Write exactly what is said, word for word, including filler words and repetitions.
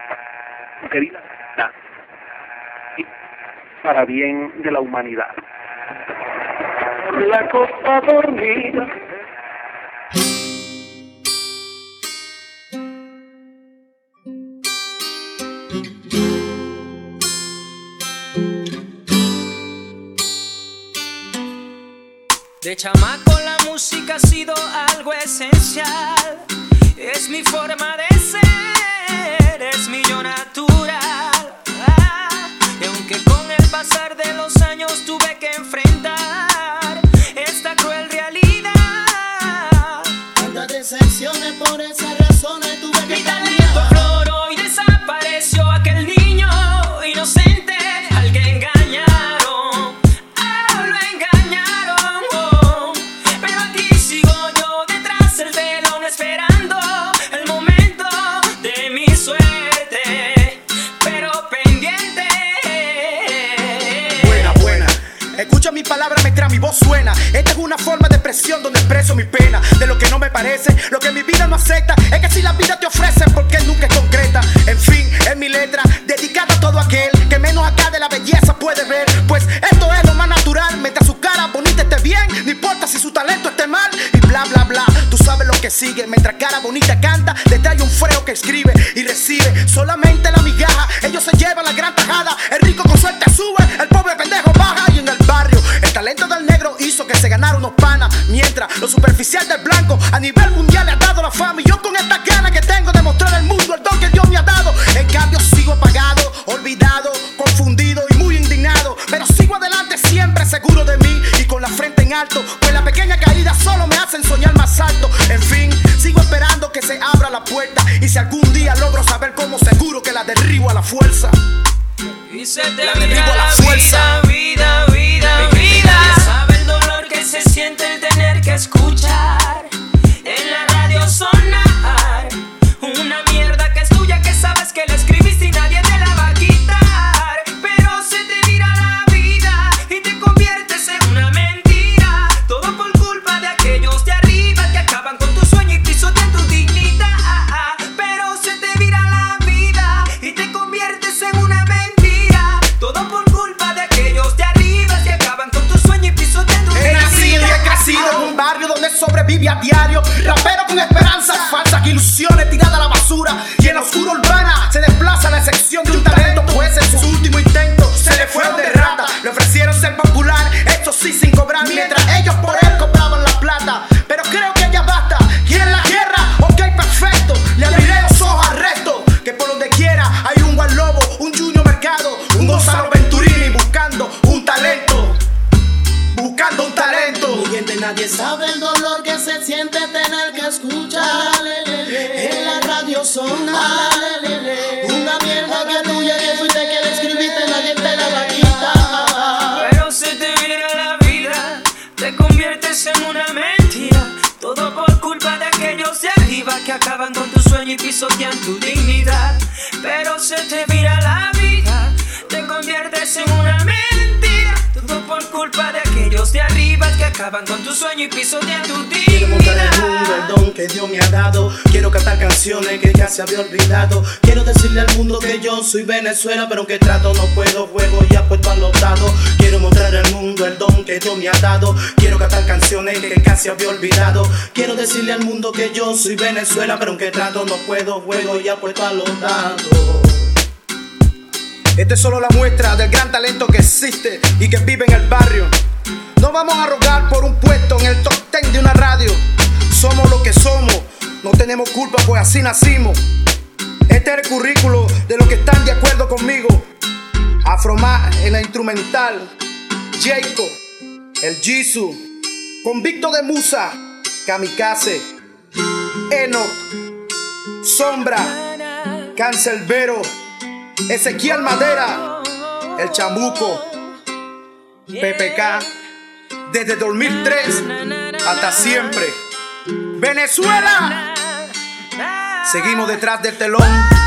querida, y para bien de la humanidad. La copa dormida. De chamaco la música ha sido algo esencial. Es mi forma de ser, es mi yo natural. Ah, y aunque con el pasar de los años tuve que enfrentar esta cruel realidad, tantas decepciones, por esas razones tuve que mi talento afloró y desapareció aquel niño inocente al que engañaron. Escucha mi palabra mientras mi voz suena. Esta es una forma de expresión donde expreso mi pena. De lo que no me parece, lo que mi vida no acepta. Es que si la vida te ofrece, porque nunca es concreta. En fin, es mi letra dedicada a todo aquel que menos acá de la belleza puede ver. Pues esto es lo más natural. Mientras su cara bonita esté bien, no importa si su talento esté mal. Y bla bla bla, tú sabes lo que sigue. Mientras cara bonita canta, detrás hay un freo que escribe y recibe solamente la migaja. Ellos se llevan la gran tajada. El rico con suerte sube, el pobre pendejo baja. Y en el barrio el talento del negro hizo que se ganara unos panas, mientras lo superficial del blanco a nivel mundial le ha dado la fama. Y yo con estas ganas que tengo de mostrar al mundo el don que Dios me ha dado, en cambio sigo apagado, olvidado, confundido y muy indignado. Pero sigo adelante siempre seguro de mí y con la frente en alto, pues la pequeña caída solo me hacen soñar más alto. En fin, sigo esperando que se abra la puerta, y si algún día logro saber cómo, seguro que la derribo a la fuerza. Y se te la derribo a la fuerza. Vida, vida, vida, vida. Sabe el dolor que se siente el tener que escuchar en la radio sonar una mierda que es tuya, que sabes que la escribiste y nadie te la va a quitar. Pero se te vira la vida y te conviertes en una mentira. Todo por culpa de aquellos de arriba que acaban con tu sueño y pisotean tu dignidad. Pero se te vira la vida y te conviertes en una mentira. Todo por culpa de aquellos de arriba que acaban con tu sueño y pisotean tu dignidad. He nacido y he crecido en un barrio donde sobrevive a diario. Rapero con esperanzas falsas, que ilusiones tiradas a la basura. Y en la oscura urbana se desplaza la excepción de un talento, pues en su último intento se le fueron de rata. Le ofrecieron ser popular, esto sí sin cobrar, mientras ellos por él cobraban la plata. Pero creo que ya basta. ¿Quieren la guerra? Ok, perfecto. Le abriré los ojos al resto, que por donde quiera hay un Juan Lobo, un Junior Mercado, un Gonzalo Venturini buscando un talento. Buscando un talento. Mi gente, nadie sabe el dolor que se siente tener que escuchar en la radio sonar una mierda que tuya, que fuiste que la escribiste, nadie te la va a quitar. Pero se te vira la vida, te conviertes en una mentira. Todo por culpa de aquellos de arriba que acaban con tu sueño y pisotean tu dignidad. Pero se te vira la vida, te conviertes en una mentira. Todo por culpa de aquellos de arriba que acaban con tu sueño y pisotean tu dignidad. Quiero mostrar al mundo el don que Dios me ha dado. Quiero cantar canciones que casi había olvidado. Quiero decirle al mundo que yo soy Venezuela, pero aunque trato no puedo, juego ya puesto al dados. Quiero mostrar al mundo el don que Dios me ha dado. Quiero cantar canciones que casi había olvidado. Quiero decirle al mundo que yo soy Venezuela, pero aunque trato no puedo, juego ya puesto a los dados. Esta es solo la muestra del gran talento que existe y que vive en el barrio. No vamos a rogar por un puesto en el top ten de una radio. Somos lo que somos, no tenemos culpa, pues así nacimos. Este es el currículo de los que están de acuerdo conmigo. Afromá en la instrumental, Jacob, el Jisoo, Convicto de Musa, Kamikaze, Enoch, Sombra, Cancelbero, Ezequiel Madera, El Chamuco, P P K, desde dos mil tres hasta siempre. Venezuela, seguimos detrás del telón.